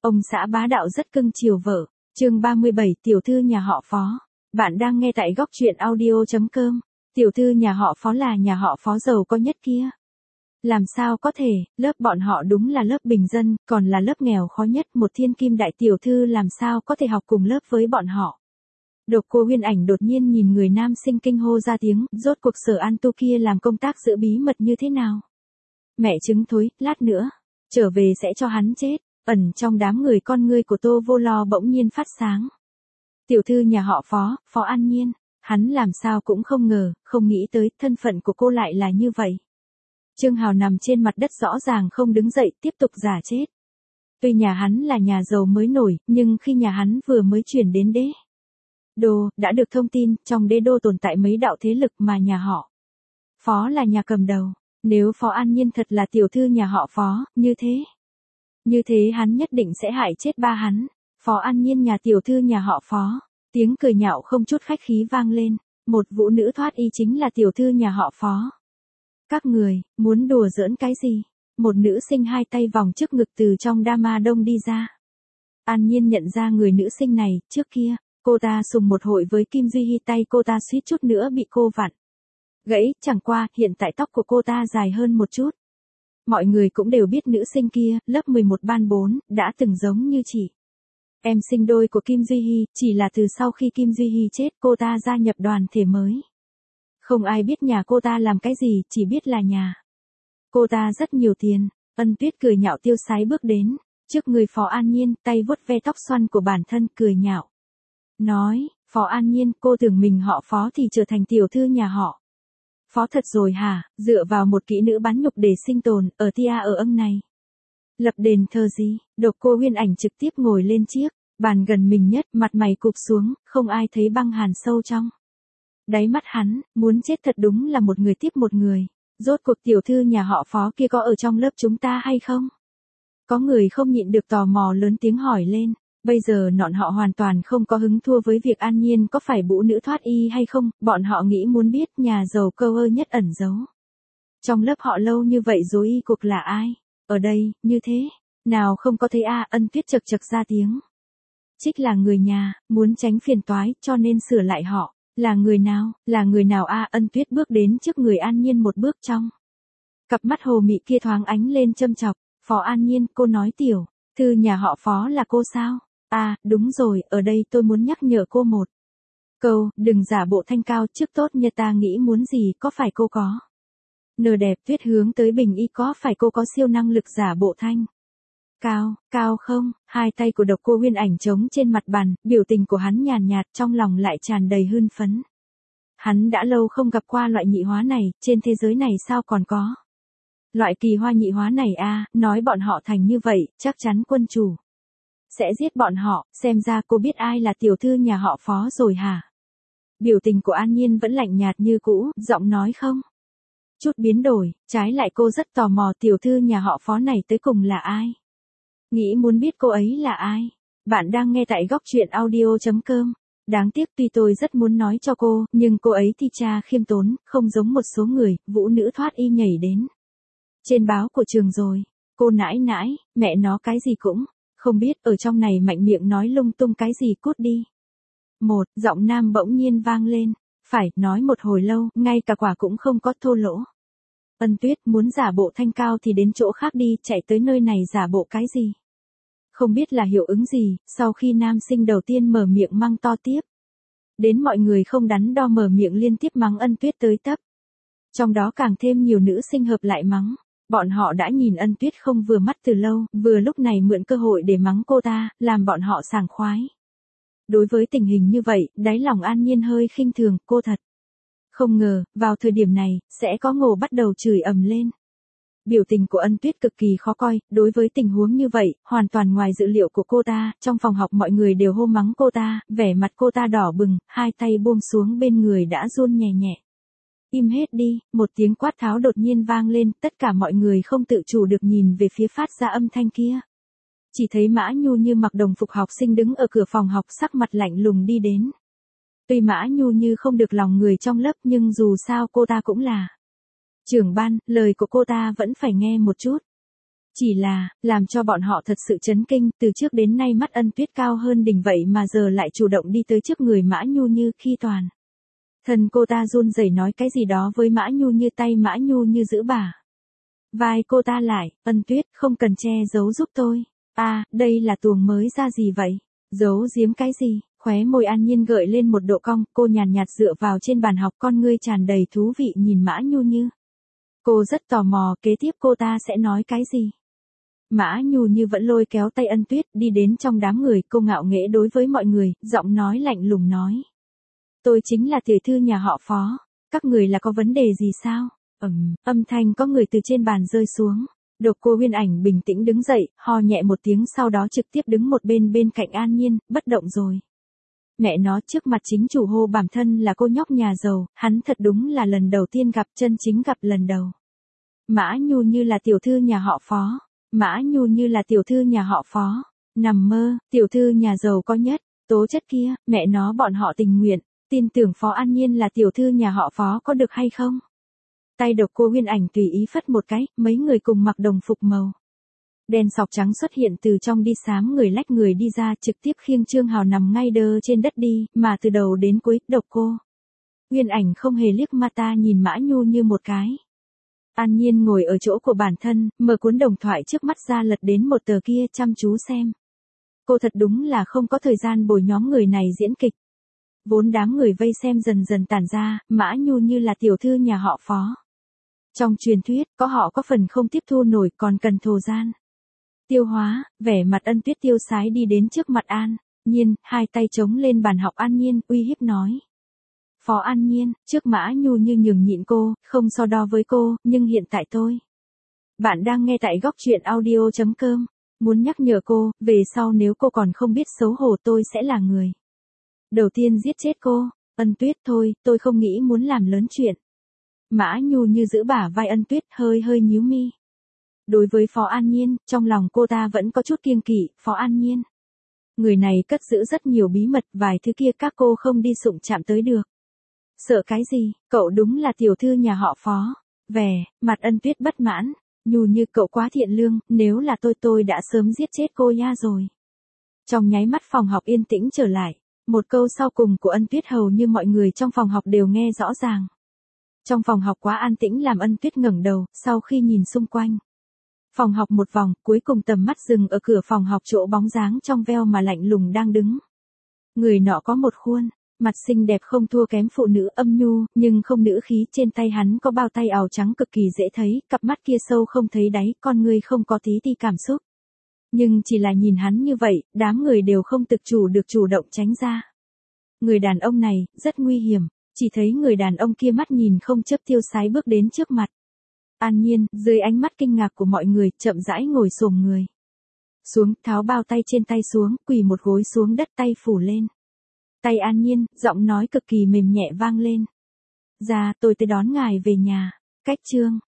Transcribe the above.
Ông xã bá đạo rất cưng chiều vợ. Chương 37, tiểu thư nhà họ Phó. Bạn đang nghe tại góc truyện audio.com. Tiểu thư nhà họ Phó là nhà họ Phó giàu có nhất kia. Làm sao có thể, lớp bọn họ đúng là lớp bình dân, còn là lớp nghèo khó nhất, một thiên kim đại tiểu thư làm sao có thể học cùng lớp với bọn họ. Độc Cô Huyên Ảnh đột nhiên nhìn người nam sinh kinh hô ra tiếng, rốt cuộc Sở An Tu kia làm công tác giữ bí mật như thế nào? Mẹ chứng thối, lát nữa, trở về sẽ cho hắn chết. Ẩn trong đám người con ngươi của Tô Vô Lo bỗng nhiên phát sáng. Tiểu thư nhà họ Phó, Phó An Nhiên, hắn làm sao cũng không ngờ, không nghĩ tới thân phận của cô lại là như vậy. Trương Hào nằm trên mặt đất rõ ràng không đứng dậy, tiếp tục giả chết. Tuy nhà hắn là nhà giàu mới nổi, nhưng khi nhà hắn vừa mới chuyển đến đế đô, đã được thông tin, trong đế đô tồn tại mấy đạo thế lực mà nhà họ Phó là nhà cầm đầu. Nếu Phó An Nhiên thật là tiểu thư nhà họ Phó, như thế hắn nhất định sẽ hại chết ba hắn. Phó An Nhiên nhà tiểu thư nhà họ Phó. Tiếng cười nhạo không chút khách khí vang lên. Một vũ nữ thoát y chính là tiểu thư nhà họ Phó. Các người, muốn đùa giỡn cái gì? Một nữ sinh hai tay vòng trước ngực từ trong Dama Đông đi ra. An Nhiên nhận ra người nữ sinh này, trước kia, cô ta xùng một hội với Kim Duy Hi, tay cô ta suýt chút nữa bị cô vặn gãy, chẳng qua, hiện tại tóc của cô ta dài hơn một chút. Mọi người cũng đều biết nữ sinh kia, lớp 11 ban 4, đã từng giống như chị em sinh đôi của Kim Duy Hi, chỉ là từ sau khi Kim Duy Hi chết cô ta gia nhập đoàn thể mới. Không ai biết nhà cô ta làm cái gì, chỉ biết là nhà cô ta rất nhiều tiền. Ân Tuyết cười nhạo tiêu sái bước đến, trước người Phó An Nhiên, tay vuốt ve tóc xoăn của bản thân, cười nhạo. Nói, Phó An Nhiên, cô tưởng mình họ Phó thì trở thành tiểu thư nhà họ Phó thật rồi hả? Dựa vào một kỹ nữ bán nhục để sinh tồn, ở tia ở âm này. Lập đền thờ gì? Độc Cô Huyên Ảnh trực tiếp ngồi lên chiếc bàn gần mình nhất, mặt mày cụp xuống, không ai thấy băng hàn sâu trong đáy mắt hắn, muốn chết thật đúng là một người tiếp một người. Rốt cuộc tiểu thư nhà họ Phó kia có ở trong lớp chúng ta hay không? Có người không nhịn được tò mò lớn tiếng hỏi lên. Bây giờ bọn họ hoàn toàn không có hứng thua với việc An Nhiên có phải vũ nữ thoát y hay không, bọn họ nghĩ muốn biết nhà giàu câu ơ nhất ẩn giấu trong lớp họ lâu như vậy rồi y cuộc là ai? Ở đây, như thế, nào không có thấy Ân Tuyết chật chật ra tiếng. Trích là người nhà, muốn tránh phiền toái, cho nên sửa lại họ. Là người nào Ân Tuyết bước đến trước người An Nhiên một bước trong. Cặp mắt hồ mị kia thoáng ánh lên châm chọc. Phó An Nhiên, cô nói tiểu thư nhà họ Phó là cô sao? Đúng rồi, ở đây tôi muốn nhắc nhở cô một câu, đừng giả bộ thanh cao, trước tốt như ta nghĩ muốn gì, có phải cô có nờ đẹp? Tuyết hướng tới Bình Y, có phải cô có siêu năng lực giả bộ thanh cao không? Hai tay của Độc Cô Huyên Ảnh trống trên mặt bàn, biểu tình của hắn nhàn nhạt, trong lòng lại tràn đầy hưng phấn. Hắn đã lâu không gặp qua loại nhị hóa này, trên thế giới này sao còn có loại kỳ hoa nhị hóa này nói bọn họ thành như vậy, chắc chắn quân chủ sẽ giết bọn họ. Xem ra cô biết ai là tiểu thư nhà họ Phó rồi hả? Biểu tình của An Nhiên vẫn lạnh nhạt như cũ, giọng nói không chút biến đổi, trái lại cô rất tò mò tiểu thư nhà họ Phó này tới cùng là ai. Nghĩ muốn biết cô ấy là ai. Bạn đang nghe tại góc truyện audio.com. Đáng tiếc tuy tôi rất muốn nói cho cô, nhưng cô ấy thì cha khiêm tốn, không giống một số người, vũ nữ thoát y nhảy đến trên báo của trường rồi. Cô nãi nãi, mẹ nó cái gì cũng không biết, ở trong này mạnh miệng nói lung tung cái gì, cút đi. Một giọng nam bỗng nhiên vang lên. Phải, nói một hồi lâu, ngay cả quả cũng không có thô lỗ. Ân Tuyết, muốn giả bộ thanh cao thì đến chỗ khác đi, chạy tới nơi này giả bộ cái gì? Không biết là hiệu ứng gì, sau khi nam sinh đầu tiên mở miệng mắng to tiếp đến mọi người không đắn đo mở miệng liên tiếp mắng Ân Tuyết tới tấp. Trong đó càng thêm nhiều nữ sinh hợp lại mắng. Bọn họ đã nhìn Ân Tuyết không vừa mắt từ lâu, vừa lúc này mượn cơ hội để mắng cô ta, làm bọn họ sảng khoái. Đối với tình hình như vậy, đáy lòng An Nhiên hơi khinh thường, cô thật không ngờ, vào thời điểm này, sẽ có ngộ bắt đầu chửi ầm lên. Biểu tình của Ân Tuyết cực kỳ khó coi, đối với tình huống như vậy, hoàn toàn ngoài dự liệu của cô ta, trong phòng học mọi người đều hô mắng cô ta, vẻ mặt cô ta đỏ bừng, hai tay buông xuống bên người đã run nhẹ nhẹ. Im hết đi, một tiếng quát tháo đột nhiên vang lên, tất cả mọi người không tự chủ được nhìn về phía phát ra âm thanh kia. Chỉ thấy Mã Nhu Như mặc đồng phục học sinh đứng ở cửa phòng học, sắc mặt lạnh lùng đi đến. Tuy Mã Nhu Như không được lòng người trong lớp, nhưng dù sao cô ta cũng là trưởng ban, lời của cô ta vẫn phải nghe một chút. Chỉ là, làm cho bọn họ thật sự chấn kinh, từ trước đến nay mắt Ân Tuyết cao hơn đỉnh vậy mà giờ lại chủ động đi tới trước người Mã Nhu Như khi toàn. Thân cô ta run rẩy nói cái gì đó với Mã Nhu Như, tay Mã Nhu Như giữ bà vai cô ta lại, Ân Tuyết không cần che giấu giúp tôi. Đây là tuồng mới ra gì vậy? Giấu giếm cái gì? Khóe môi An Nhiên gợi lên một độ cong, cô nhàn nhạt dựa vào trên bàn học, con ngươi tràn đầy thú vị nhìn Mã Nhu Như. Cô rất tò mò kế tiếp cô ta sẽ nói cái gì. Mã Nhu Như vẫn lôi kéo tay Ân Tuyết đi đến trong đám người, cô ngạo nghễ đối với mọi người, giọng nói lạnh lùng nói. Tôi chính là tiểu thư nhà họ Phó, các người là có vấn đề gì sao? Âm thanh có người từ trên bàn rơi xuống. Độc Cô Huyên Ảnh bình tĩnh đứng dậy, ho nhẹ một tiếng sau đó trực tiếp đứng một bên cạnh An Nhiên, bất động rồi. Mẹ nó, trước mặt chính chủ hô bản thân là cô nhóc nhà giàu, hắn thật đúng là lần đầu tiên gặp, chân chính gặp lần đầu. Mã Nhu Như là tiểu thư nhà họ Phó. Mã Nhu Như là tiểu thư nhà họ Phó. Nằm mơ, tiểu thư nhà giàu có nhất, tố chất kia, mẹ nó bọn họ tình nguyện, tin tưởng Phó An Nhiên là tiểu thư nhà họ Phó có được hay không? Tay Độc Cô Huyên Ảnh tùy ý phất một cái, mấy người cùng mặc đồng phục màu đen sọc trắng xuất hiện từ trong đi xám người lách người đi ra, trực tiếp khiêng Trương Hào nằm ngay đơ trên đất đi, mà từ đầu đến cuối, Độc Cô Huyên Ảnh không hề liếc ma ta nhìn Mã Nhu Như một cái. An Nhiên ngồi ở chỗ của bản thân, mở cuốn đồng thoại trước mắt ra lật đến một tờ kia chăm chú xem. Cô thật đúng là không có thời gian bồi nhóm người này diễn kịch. Vốn đám người vây xem dần dần tản ra, Mã Nhu Như là tiểu thư nhà họ Phó. Trong truyền thuyết, có họ có phần không tiếp thu nổi còn cần thồ gian. Tiêu hóa, vẻ mặt Ân Tuyết tiêu sái đi đến trước mặt An Nhiên, hai tay chống lên bàn học An Nhiên, uy hiếp nói. Phó An Nhiên, trước Mã Nhu Như nhường nhịn cô, không so đo với cô, nhưng hiện tại tôi. Bạn đang nghe tại góc truyện audio.com. Muốn nhắc nhở cô, về sau nếu cô còn không biết xấu hổ tôi sẽ là người đầu tiên giết chết cô. Ân Tuyết thôi, tôi không nghĩ muốn làm lớn chuyện. Mã Nhu Như giữ bả vai Ân Tuyết hơi nhíu mi. Đối với Phó An Nhiên, trong lòng cô ta vẫn có chút kiêng kỵ, Phó An Nhiên. Người này cất giữ rất nhiều bí mật, vài thứ kia các cô không đi xụng chạm tới được. Sợ cái gì, cậu đúng là tiểu thư nhà họ Phó. Vẻ mặt Ân Tuyết bất mãn, Nhu Như cậu quá thiện lương, nếu là tôi đã sớm giết chết cô nha rồi. Trong nháy mắt phòng học yên tĩnh trở lại, một câu sau cùng của Ân Tuyết hầu như mọi người trong phòng học đều nghe rõ ràng. Trong phòng học quá an tĩnh làm Ân Tuyết ngẩng đầu, sau khi nhìn xung quanh. Phòng học một vòng, cuối cùng tầm mắt dừng ở cửa phòng học chỗ bóng dáng trong veo mà lạnh lùng đang đứng. Người nọ có một khuôn mặt xinh đẹp không thua kém phụ nữ âm nhu, nhưng không nữ khí, trên tay hắn có bao tay áo trắng cực kỳ dễ thấy, cặp mắt kia sâu không thấy đáy, con người không có tí ti cảm xúc. Nhưng chỉ là nhìn hắn như vậy, đám người đều không tự chủ được chủ động tránh ra. Người đàn ông này, rất nguy hiểm, chỉ thấy người đàn ông kia mắt nhìn không chớp tiêu sái bước đến trước mặt. An Nhiên, dưới ánh mắt kinh ngạc của mọi người, chậm rãi ngồi xổm người xuống, tháo bao tay trên tay xuống, quỳ một gối xuống đất, tay phủ lên tay An Nhiên, giọng nói cực kỳ mềm nhẹ vang lên. Dạ, tôi tới đón ngài về nhà. Cách chương